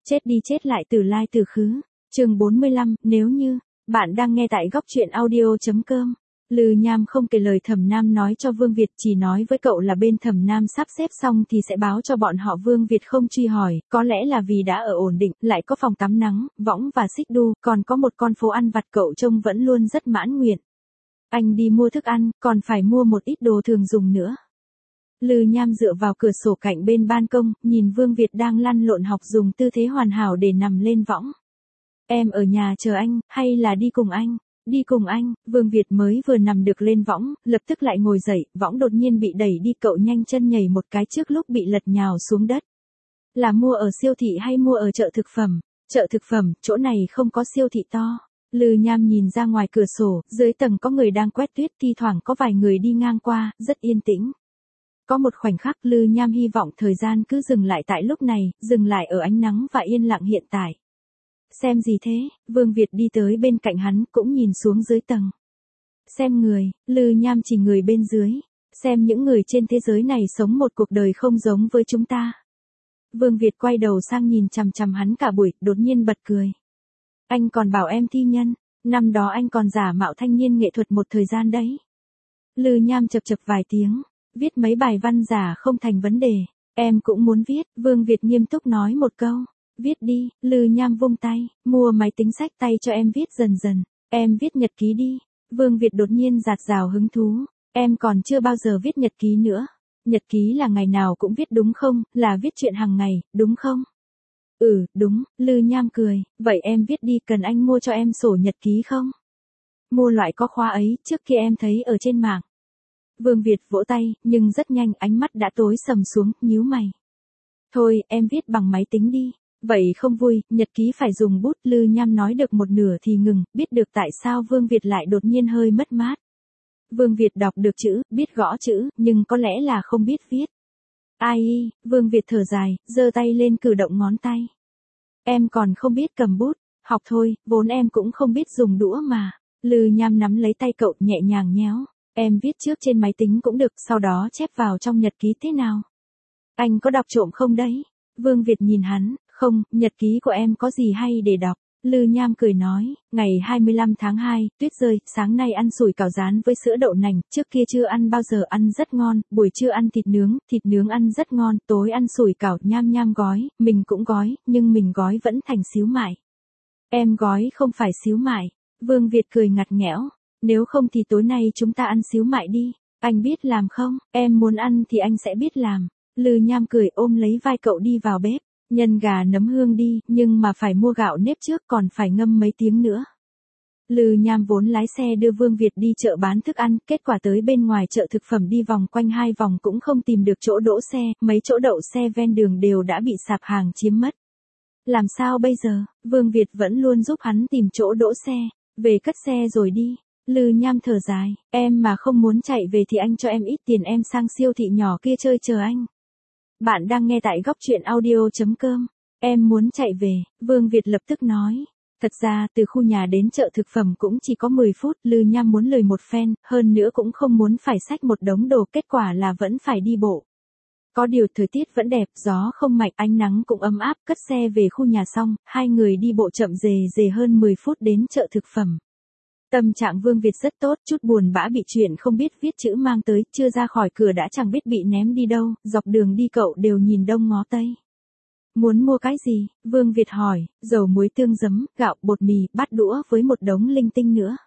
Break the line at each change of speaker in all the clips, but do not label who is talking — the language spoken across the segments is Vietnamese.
Chết đi chết lại từ lai từ khứ. Chương 45, nếu như, bạn đang nghe tại góc truyện audio.com. Lư Nham không kể lời Thẩm Nam nói cho Vương Việt, chỉ nói với cậu là bên Thẩm Nam sắp xếp xong thì sẽ báo cho bọn họ. Vương Việt không truy hỏi, có lẽ là vì đã ở ổn định, lại có phòng tắm nắng, võng và xích đu, còn có một con phố ăn vặt, cậu trông vẫn luôn rất mãn nguyện. Anh đi mua thức ăn, còn phải mua một ít đồ thường dùng nữa. Lư Nham dựa vào cửa sổ cạnh bên ban công, nhìn Vương Việt đang lăn lộn học dùng tư thế hoàn hảo để nằm lên võng. Em ở nhà chờ anh, hay là đi cùng anh? Đi cùng anh. Vương Việt mới vừa nằm được lên võng, lập tức lại ngồi dậy, võng đột nhiên bị đẩy đi, cậu nhanh chân nhảy một cái trước lúc bị lật nhào xuống đất. Là mua ở siêu thị hay mua ở chợ thực phẩm? Chợ thực phẩm, chỗ này không có siêu thị to. Lư Nham nhìn ra ngoài cửa sổ, dưới tầng có người đang quét tuyết, thi thoảng có vài người đi ngang qua, rất yên tĩnh. Có một khoảnh khắc Lư Nham hy vọng thời gian cứ dừng lại tại lúc này, dừng lại ở ánh nắng và yên lặng hiện tại. Xem gì thế? Vương Việt đi tới bên cạnh hắn, cũng nhìn xuống dưới tầng. Xem người. Lư Nham chỉ người bên dưới. Xem những người trên thế giới này sống một cuộc đời không giống với chúng ta. Vương Việt quay đầu sang nhìn chằm chằm hắn cả buổi, đột nhiên bật cười. Anh còn bảo em thi nhân, năm đó anh còn giả mạo thanh niên nghệ thuật một thời gian đấy. Lư Nham chập chập vài tiếng, viết mấy bài văn giả không thành vấn đề, em cũng muốn viết. Vương Việt nghiêm túc nói một câu. Viết đi. Lư Nham vung tay, mua máy tính sách tay cho em viết dần dần, em viết nhật ký đi. Vương Việt đột nhiên dạt dào hứng thú, em còn chưa bao giờ viết nhật ký nữa. Nhật ký là ngày nào cũng viết đúng không, là viết chuyện hàng ngày, đúng không? Ừ, đúng. Lư Nham cười, vậy em viết đi, cần anh mua cho em sổ nhật ký không? Mua loại có khóa ấy, trước kia em thấy ở trên mạng. Vương Việt vỗ tay, nhưng rất nhanh ánh mắt đã tối sầm xuống, nhíu mày. Thôi, em viết bằng máy tính đi. Vậy không vui, nhật ký phải dùng bút. Lư Nham nói được một nửa thì ngừng, biết được tại sao Vương Việt lại đột nhiên hơi mất mát. Vương Việt đọc được chữ, biết gõ chữ, nhưng có lẽ là không biết viết. Ai? Vương Việt thở dài, giơ tay lên cử động ngón tay. Em còn không biết cầm bút, học thôi, vốn em cũng không biết dùng đũa mà. Lư Nham nắm lấy tay cậu, nhẹ nhàng nhéo. Em viết trước trên máy tính cũng được, sau đó chép vào trong nhật ký thế nào? Anh có đọc trộm không đấy? Vương Việt nhìn hắn, không, nhật ký của em có gì hay để đọc? Lư Nham cười nói, ngày 25 tháng 2, tuyết rơi, sáng nay ăn sủi cảo rán với sữa đậu nành, trước kia chưa ăn bao giờ, ăn rất ngon, buổi trưa ăn thịt nướng ăn rất ngon, tối ăn sủi cảo. Nham Nham gói, mình cũng gói, nhưng mình gói vẫn thành xíu mại. Em gói không phải xíu mại. Vương Việt cười ngặt nghẽo, nếu không thì tối nay chúng ta ăn xíu mại đi, anh biết làm không? Em muốn ăn thì anh sẽ biết làm. Lư Nham cười ôm lấy vai cậu đi vào bếp. Nhân gà nấm hương đi, nhưng mà phải mua gạo nếp trước, còn phải ngâm mấy tiếng nữa. Lư Nham vốn lái xe đưa Vương Việt đi chợ bán thức ăn, kết quả tới bên ngoài chợ thực phẩm đi vòng quanh 2 vòng cũng không tìm được chỗ đỗ xe, mấy chỗ đậu xe ven đường đều đã bị sạp hàng chiếm mất. Làm sao bây giờ? Vương Việt vẫn luôn giúp hắn tìm chỗ đỗ xe, về cất xe rồi đi. Lư Nham thở dài, em mà không muốn chạy về thì anh cho em ít tiền, em sang siêu thị nhỏ kia chơi chờ anh. Bạn đang nghe tại góc truyện audio.com. Em muốn chạy về, Vương Việt lập tức nói. Thật ra từ khu nhà đến chợ thực phẩm cũng chỉ có 10 phút, Lư Nham muốn lười một phen, hơn nữa cũng không muốn phải xách một đống đồ, kết quả là vẫn phải đi bộ. Có điều thời tiết vẫn đẹp, gió không mạnh, ánh nắng cũng ấm áp, cất xe về khu nhà xong, hai người đi bộ chậm rề hơn 10 phút đến chợ thực phẩm. Tâm trạng Vương Việt rất tốt, chút buồn bã bị chuyện không biết viết chữ mang tới, chưa ra khỏi cửa đã chẳng biết bị ném đi đâu, dọc đường đi cậu đều nhìn đông ngó tây. Muốn mua cái gì? Vương Việt hỏi, dầu muối tương giấm, gạo, bột mì, bát đũa với một đống linh tinh nữa.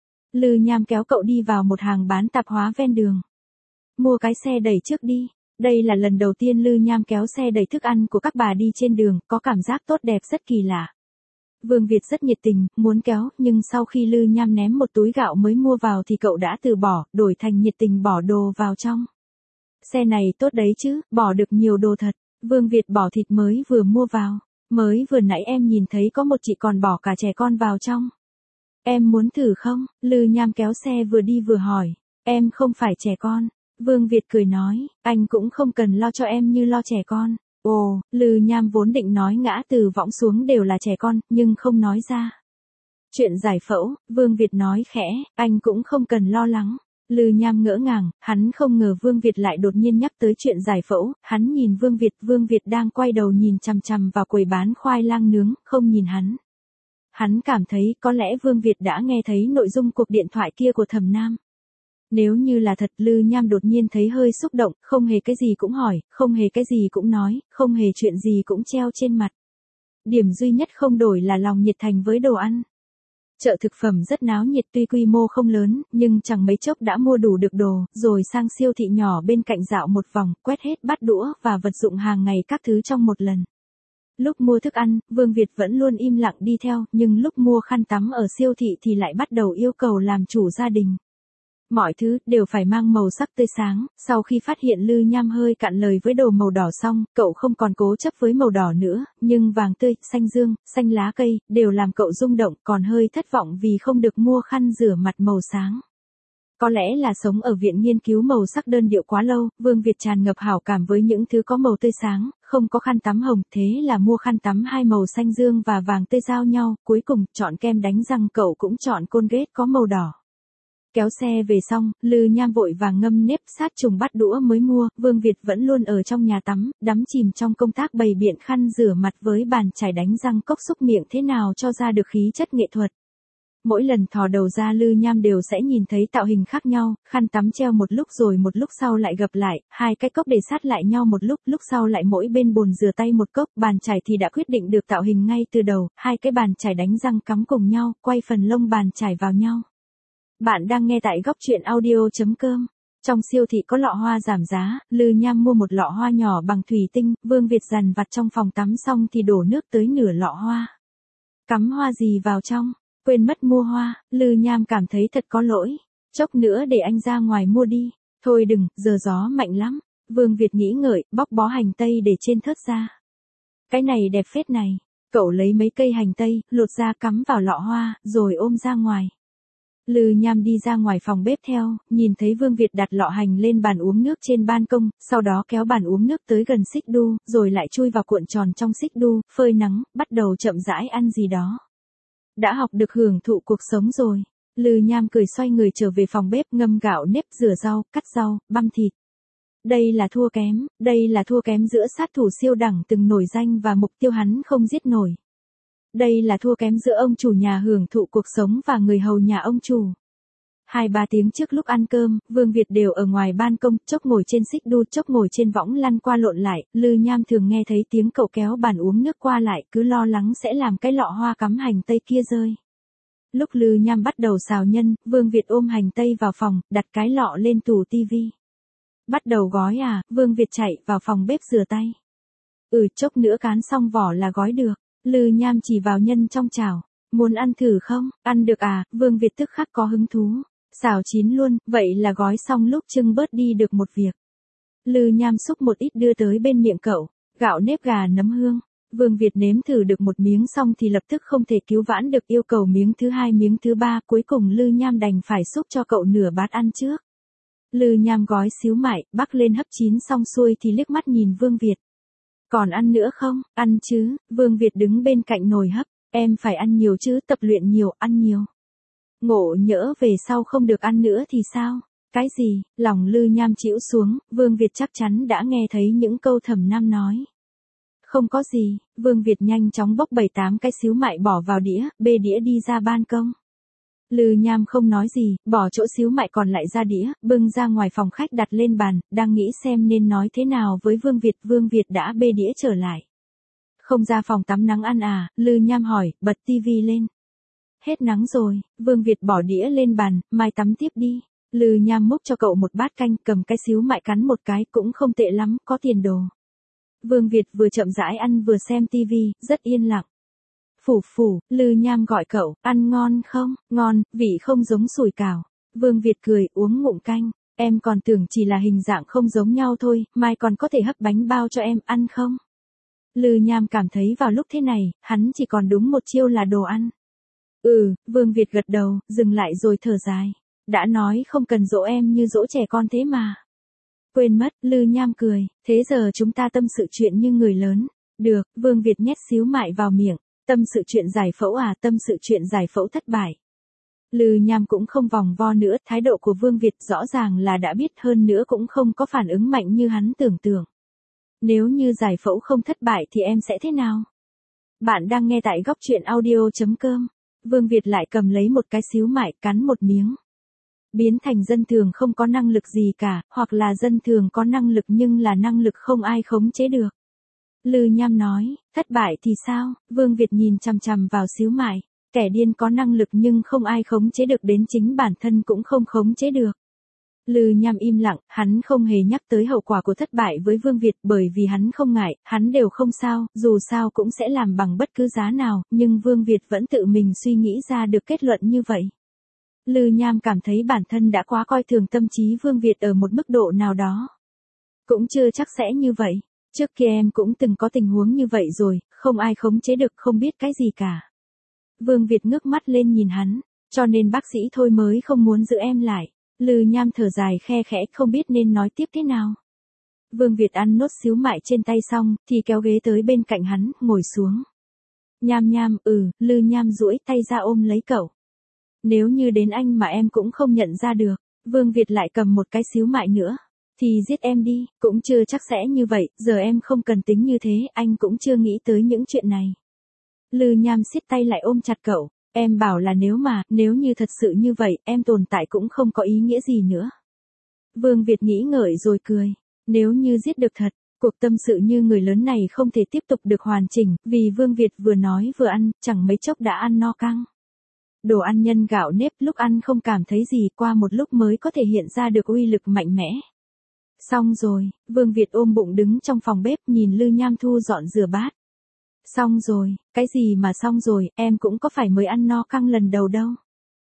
Lư Nham kéo cậu đi vào một hàng bán tạp hóa ven đường. Mua cái xe đẩy trước đi. Đây là lần đầu tiên Lư Nham kéo xe đẩy thức ăn của các bà đi trên đường, có cảm giác tốt đẹp rất kỳ lạ. Vương Việt rất nhiệt tình, muốn kéo, nhưng sau khi Lư Nham ném một túi gạo mới mua vào thì cậu đã từ bỏ, đổi thành nhiệt tình bỏ đồ vào trong. Xe này tốt đấy chứ, bỏ được nhiều đồ thật. Vương Việt bỏ thịt mới vừa mua vào. Mới vừa nãy em nhìn thấy có một chị còn bỏ cả trẻ con vào trong. Em muốn thử không? Lư Nham kéo xe vừa đi vừa hỏi. Em không phải trẻ con. Vương Việt cười nói, anh cũng không cần lo cho em như lo trẻ con. Ồ, Lư Nham vốn định nói ngã từ võng xuống đều là trẻ con, nhưng không nói ra. Chuyện giải phẫu, Vương Việt nói khẽ, anh cũng không cần lo lắng. Lư Nham ngỡ ngàng, hắn không ngờ Vương Việt lại đột nhiên nhắc tới chuyện giải phẫu, hắn nhìn Vương Việt đang quay đầu nhìn chằm chằm vào quầy bán khoai lang nướng, không nhìn hắn. Hắn cảm thấy có lẽ Vương Việt đã nghe thấy nội dung cuộc điện thoại kia của Thẩm Nam. Nếu như là thật, Lư Nham đột nhiên thấy hơi xúc động, không hề cái gì cũng hỏi, không hề cái gì cũng nói, không hề chuyện gì cũng treo trên mặt. Điểm duy nhất không đổi là lòng nhiệt thành với đồ ăn. Chợ thực phẩm rất náo nhiệt, tuy quy mô không lớn, nhưng chẳng mấy chốc đã mua đủ được đồ, rồi sang siêu thị nhỏ bên cạnh dạo một vòng, quét hết bát đũa và vật dụng hàng ngày các thứ trong một lần. Lúc mua thức ăn, Vương Việt vẫn luôn im lặng đi theo, nhưng lúc mua khăn tắm ở siêu thị thì lại bắt đầu yêu cầu làm chủ gia đình. Mọi thứ đều phải mang màu sắc tươi sáng, sau khi phát hiện Lư Nham hơi cạn lời với đồ màu đỏ xong, cậu không còn cố chấp với màu đỏ nữa, nhưng vàng tươi, xanh dương, xanh lá cây, đều làm cậu rung động, còn hơi thất vọng vì không được mua khăn rửa mặt màu sáng. Có lẽ là sống ở viện nghiên cứu màu sắc đơn điệu quá lâu, Vương Việt tràn ngập hảo cảm với những thứ có màu tươi sáng, không có khăn tắm hồng, thế là mua khăn tắm hai màu xanh dương và vàng tươi giao nhau, cuối cùng chọn kem đánh răng cậu cũng chọn Colgate có màu đỏ. Kéo xe về xong, Lư Nham vội vàng ngâm nếp sát trùng bát đũa mới mua, Vương Việt vẫn luôn ở trong nhà tắm, đắm chìm trong công tác bày biện khăn rửa mặt với bàn chải đánh răng cốc xúc miệng thế nào cho ra được khí chất nghệ thuật. Mỗi lần thò đầu ra Lư Nham đều sẽ nhìn thấy tạo hình khác nhau, khăn tắm treo một lúc rồi một lúc sau lại gập lại, hai cái cốc để sát lại nhau một lúc sau lại mỗi bên bồn rửa tay một cốc, bàn chải thì đã quyết định được tạo hình ngay từ đầu, hai cái bàn chải đánh răng cắm cùng nhau, quay phần lông bàn chải vào nhau. Bạn đang nghe tại góc truyện audio.com. Trong siêu thị có lọ hoa giảm giá, Lư Nham mua một lọ hoa nhỏ bằng thủy tinh, Vương Việt dằn vặt trong phòng tắm xong thì đổ nước tới nửa lọ hoa. Cắm hoa gì vào trong? Quên mất mua hoa, Lư Nham cảm thấy thật có lỗi. Chốc nữa để anh ra ngoài mua đi. Thôi đừng, giờ gió mạnh lắm. Vương Việt nghĩ ngợi, bóc bó hành tây để trên thớt ra. Cái này đẹp phết này. Cậu lấy mấy cây hành tây, lột ra cắm vào lọ hoa, rồi ôm ra ngoài. Lư Nham đi ra ngoài phòng bếp theo, nhìn thấy Vương Việt đặt lọ hành lên bàn uống nước trên ban công, sau đó kéo bàn uống nước tới gần xích đu, rồi lại chui vào cuộn tròn trong xích đu, phơi nắng, bắt đầu chậm rãi ăn gì đó. Đã học được hưởng thụ cuộc sống rồi. Lư Nham cười xoay người trở về phòng bếp ngâm gạo nếp rửa rau, cắt rau, băm thịt. Đây là thua kém giữa sát thủ siêu đẳng từng nổi danh và mục tiêu hắn không giết nổi. Đây là thua kém giữa ông chủ nhà hưởng thụ cuộc sống và người hầu nhà ông chủ. 2-3 tiếng trước lúc ăn cơm, Vương Việt đều ở ngoài ban công, chốc ngồi trên xích đu, chốc ngồi trên võng lăn qua lộn lại, Lư Nham thường nghe thấy tiếng cậu kéo bàn uống nước qua lại, cứ lo lắng sẽ làm cái lọ hoa cắm hành tây kia rơi. Lúc Lư Nham bắt đầu xào nhân, Vương Việt ôm hành tây vào phòng, đặt cái lọ lên tủ tivi. Bắt đầu gói à, Vương Việt chạy vào phòng bếp rửa tay. Chốc nữa cán xong vỏ là gói được. Lư Nham chỉ vào nhân trong chảo. Muốn ăn thử không? Ăn được à? Vương Việt tức khắc có hứng thú. Xào chín luôn, vậy là gói xong lúc trưng bớt đi được một việc. Lư Nham xúc một ít đưa tới bên miệng cậu. Gạo nếp gà nấm hương. Vương Việt nếm thử được một miếng xong thì lập tức không thể cứu vãn được, yêu cầu miếng thứ hai miếng thứ ba, cuối cùng Lư Nham đành phải xúc cho cậu nửa bát ăn trước. Lư Nham gói xíu mại, bắc lên hấp chín xong xuôi thì liếc mắt nhìn Vương Việt. Còn ăn nữa không? Ăn chứ, Vương Việt đứng bên cạnh nồi hấp, em phải ăn nhiều chứ, tập luyện nhiều, ăn nhiều. Ngộ nhỡ về sau không được ăn nữa thì sao? Cái gì? Lòng Lư Nham chĩu xuống, Vương Việt chắc chắn đã nghe thấy những câu Thẩm Nam nói. Không có gì, Vương Việt nhanh chóng bốc 7-8 cái xíu mại bỏ vào đĩa, bê đĩa đi ra ban công. Lư Nham không nói gì, bỏ chỗ xíu mại còn lại ra đĩa, bưng ra ngoài phòng khách đặt lên bàn, đang nghĩ xem nên nói thế nào với Vương Việt đã bê đĩa trở lại. Không ra phòng tắm nắng ăn à, Lư Nham hỏi, bật tivi lên. Hết nắng rồi, Vương Việt bỏ đĩa lên bàn, mai tắm tiếp đi. Lư Nham múc cho cậu một bát canh, cầm cái xíu mại cắn một cái, cũng không tệ lắm, có tiền đồ. Vương Việt vừa chậm rãi ăn vừa xem tivi, rất yên lặng. Phủ, Lư Nham gọi cậu, ăn ngon không? Ngon, vị không giống sủi cảo. Vương Việt cười, uống ngụm canh. Em còn tưởng chỉ là hình dạng không giống nhau thôi, mai còn có thể hấp bánh bao cho em, ăn không? Lư Nham cảm thấy vào lúc thế này, hắn chỉ còn đúng một chiêu là đồ ăn. Vương Việt gật đầu, dừng lại rồi thở dài. Đã nói không cần dỗ em như dỗ trẻ con thế mà. Quên mất, Lư Nham cười, thế giờ chúng ta tâm sự chuyện như người lớn. Được, Vương Việt nhét xíu mại vào miệng. Tâm sự chuyện giải phẫu à, tâm sự chuyện giải phẫu thất bại. Lư Nham cũng không vòng vo nữa, thái độ của Vương Việt rõ ràng là đã biết, hơn nữa cũng không có phản ứng mạnh như hắn tưởng tượng. Nếu như giải phẫu không thất bại thì em sẽ thế nào? Bạn đang nghe tại góc truyện audio.com. Vương Việt lại cầm lấy một cái xíu mại, cắn một miếng. Biến thành dân thường không có năng lực gì cả, hoặc là dân thường có năng lực nhưng là năng lực không ai khống chế được. Lư Nham nói, thất bại thì sao? Vương Việt nhìn chằm chằm vào xíu mại. Kẻ điên có năng lực nhưng không ai khống chế được, đến chính bản thân cũng không khống chế được. Lư Nham im lặng, hắn không hề nhắc tới hậu quả của thất bại với Vương Việt, bởi vì hắn không ngại, hắn đều không sao, dù sao cũng sẽ làm bằng bất cứ giá nào, nhưng Vương Việt vẫn tự mình suy nghĩ ra được kết luận như vậy. Lư Nham cảm thấy bản thân đã quá coi thường tâm trí Vương Việt ở một mức độ nào đó. Cũng chưa chắc sẽ như vậy, trước kia em cũng từng có tình huống như vậy rồi, không ai khống chế được, không biết cái gì cả. Vương Việt ngước mắt lên nhìn hắn, cho nên bác sĩ thôi mới không muốn giữ em lại. Lư Nham thở dài khe khẽ, không biết nên nói tiếp thế nào. Vương Việt ăn nốt xíu mại trên tay xong, thì kéo ghế tới bên cạnh hắn, ngồi xuống. Nham Nham, Lư Nham duỗi tay ra ôm lấy cậu. Nếu như đến anh mà em cũng không nhận ra được, Vương Việt lại cầm một cái xíu mại nữa, thì giết em đi, cũng chưa chắc sẽ như vậy, giờ em không cần tính như thế, anh cũng chưa nghĩ tới những chuyện này. Lư Nham siết tay lại ôm chặt cậu, em bảo là nếu như thật sự như vậy, em tồn tại cũng không có ý nghĩa gì nữa. Vương Việt nghĩ ngợi rồi cười, nếu như giết được thật, cuộc tâm sự như người lớn này không thể tiếp tục được hoàn chỉnh, vì Vương Việt vừa nói vừa ăn, chẳng mấy chốc đã ăn no căng. Đồ ăn nhân gạo nếp, lúc ăn không cảm thấy gì, qua một lúc mới có thể hiện ra được uy lực mạnh mẽ. Xong rồi, Vương Việt ôm bụng đứng trong phòng bếp nhìn Lư Nham thu dọn rửa bát. Xong rồi, cái gì mà xong rồi, em cũng có phải mới ăn no căng lần đầu đâu.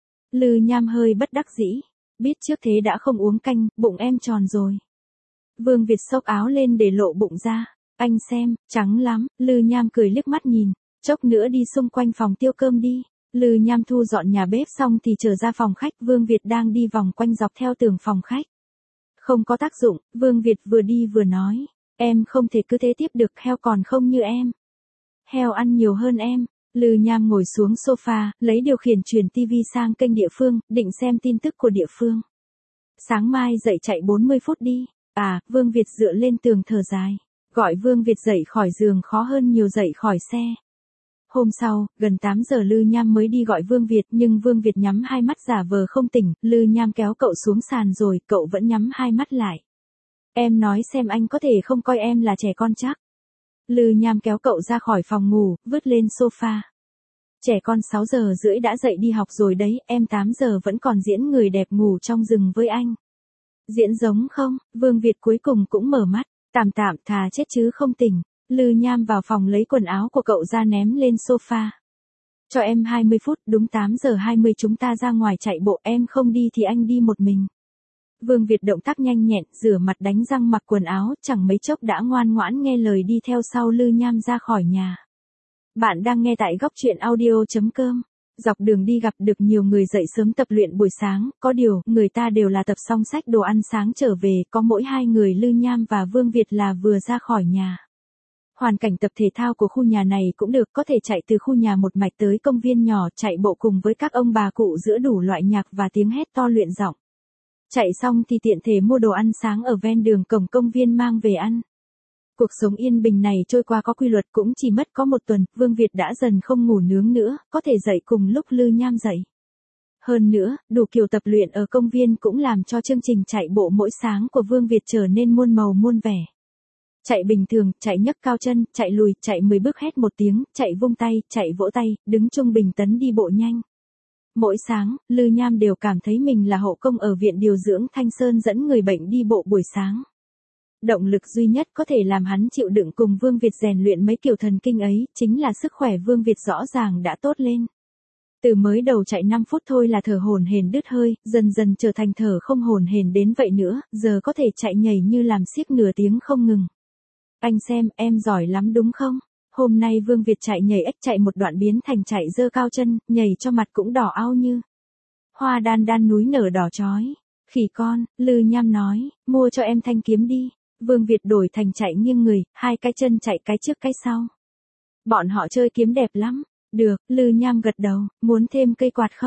Lư Nham hơi bất đắc dĩ, biết trước thế đã không uống canh, bụng em tròn rồi. Vương Việt xốc áo lên để lộ bụng ra, anh xem, trắng lắm, Lư Nham cười liếc mắt nhìn, chốc nữa đi xung quanh phòng tiêu cơm đi. Lư Nham thu dọn nhà bếp xong thì trở ra phòng khách, Vương Việt đang đi vòng quanh dọc theo tường phòng khách. Không có tác dụng, Vương Việt vừa đi vừa nói, em không thể cứ thế tiếp được, heo còn không như em. Heo ăn nhiều hơn em. Lư Nham ngồi xuống sofa, lấy điều khiển chuyển TV sang kênh địa phương, định xem tin tức của địa phương. Sáng mai dậy chạy 40 phút đi. Vương Việt dựa lên tường thở dài. Gọi Vương Việt dậy khỏi giường khó hơn nhiều dậy khỏi xe. Hôm sau, gần 8 giờ Lư Nham mới đi gọi Vương Việt, nhưng Vương Việt nhắm hai mắt giả vờ không tỉnh, Lư Nham kéo cậu xuống sàn rồi, cậu vẫn nhắm hai mắt lại. Em nói xem anh có thể không coi em là trẻ con chắc. Lư Nham kéo cậu ra khỏi phòng ngủ, vứt lên sofa. Trẻ con 6 giờ rưỡi đã dậy đi học rồi đấy, em 8 giờ vẫn còn diễn người đẹp ngủ trong rừng với anh. Diễn giống không? Vương Việt cuối cùng cũng mở mắt, tạm thà chết chứ không tỉnh. Lư Nham vào phòng lấy quần áo của cậu ra ném lên sofa. Cho em 20 phút, đúng 8 giờ 20 chúng ta ra ngoài chạy bộ, em không đi thì anh đi một mình. Vương Việt động tác nhanh nhẹn, rửa mặt đánh răng mặc quần áo, chẳng mấy chốc đã ngoan ngoãn nghe lời đi theo sau Lư Nham ra khỏi nhà. Bạn đang nghe tại góc truyện audio.com. Dọc đường đi gặp được nhiều người dậy sớm tập luyện buổi sáng, có điều, người ta đều là tập xong xách đồ ăn sáng trở về, có mỗi hai người Lư Nham và Vương Việt là vừa ra khỏi nhà. Hoàn cảnh tập thể thao của khu nhà này cũng được, có thể chạy từ khu nhà một mạch tới công viên nhỏ, chạy bộ cùng với các ông bà cụ giữa đủ loại nhạc và tiếng hét to luyện giọng. Chạy xong thì tiện thể mua đồ ăn sáng ở ven đường cổng công viên mang về ăn. Cuộc sống yên bình này trôi qua có quy luật, cũng chỉ mất có một tuần, Vương Việt đã dần không ngủ nướng nữa, có thể dậy cùng lúc Lư Nham dậy. Hơn nữa, đủ kiểu tập luyện ở công viên cũng làm cho chương trình chạy bộ mỗi sáng của Vương Việt trở nên muôn màu muôn vẻ. Chạy bình thường, chạy nhấc cao chân, chạy lùi, chạy 10 bước hét một tiếng, chạy vung tay, chạy vỗ tay, đứng trung bình tấn đi bộ nhanh. Mỗi sáng, Lư Nham đều cảm thấy mình là hộ công ở viện điều dưỡng Thanh Sơn dẫn người bệnh đi bộ buổi sáng. Động lực duy nhất có thể làm hắn chịu đựng cùng Vương Việt rèn luyện mấy kiểu thần kinh ấy, chính là sức khỏe Vương Việt rõ ràng đã tốt lên. Từ mới đầu chạy 5 phút thôi là thở hổn hển đứt hơi, dần dần trở thành thở không hổn hển đến vậy nữa, giờ có thể chạy nhảy như làm xiếc nửa tiếng không ngừng. Anh xem, em giỏi lắm đúng không? Hôm nay Vương Việt chạy nhảy ếch, chạy một đoạn biến thành chạy giơ cao chân, nhảy cho mặt cũng đỏ ao như hoa đan đan núi nở đỏ chói. Khỉ con, Lư Nham nói, mua cho em thanh kiếm đi. Vương Việt đổi thành chạy nghiêng người, hai cái chân chạy cái trước cái sau. Bọn họ chơi kiếm đẹp lắm. Được, Lư Nham gật đầu, muốn thêm cây quạt không?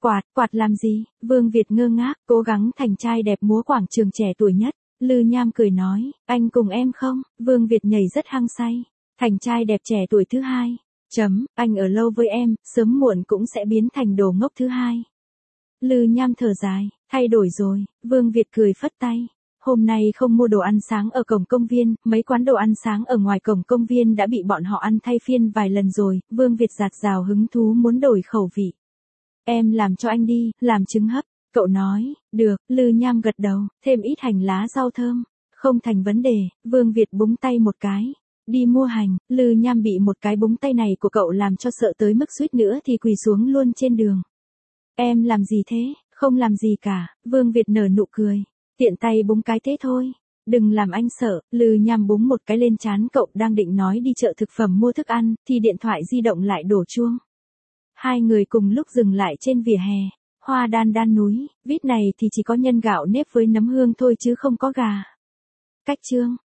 Quạt làm gì? Vương Việt ngơ ngác, cố gắng thành trai đẹp múa quảng trường trẻ tuổi nhất. Lư Nham cười nói, anh cùng em không? Vương Việt nhảy rất hăng say. Thành trai đẹp trẻ tuổi thứ hai. Anh ở lâu với em, sớm muộn cũng sẽ biến thành đồ ngốc thứ hai. Lư Nham thở dài, thay đổi rồi. Vương Việt cười phất tay. Hôm nay không mua đồ ăn sáng ở cổng công viên, mấy quán đồ ăn sáng ở ngoài cổng công viên đã bị bọn họ ăn thay phiên vài lần rồi. Vương Việt dạt dào hứng thú muốn đổi khẩu vị. Em làm cho anh đi, làm trứng hấp. Cậu nói, được. Lư Nham gật đầu, thêm ít hành lá rau thơm. Không thành vấn đề. Vương Việt búng tay một cái. Đi mua hành. Lư Nham bị một cái búng tay này của cậu làm cho sợ tới mức suýt nữa thì quỳ xuống luôn trên đường. Em làm gì thế? Không làm gì cả. Vương Việt nở nụ cười. Tiện tay búng cái thế thôi. Đừng làm anh sợ. Lư Nham búng một cái lên trán cậu đang định nói đi chợ thực phẩm mua thức ăn, thì điện thoại di động lại đổ chuông. Hai người cùng lúc dừng lại trên vỉa hè. Hoa đan đan núi, vít này thì chỉ có nhân gạo nếp với nấm hương thôi chứ không có gà. Cách chương.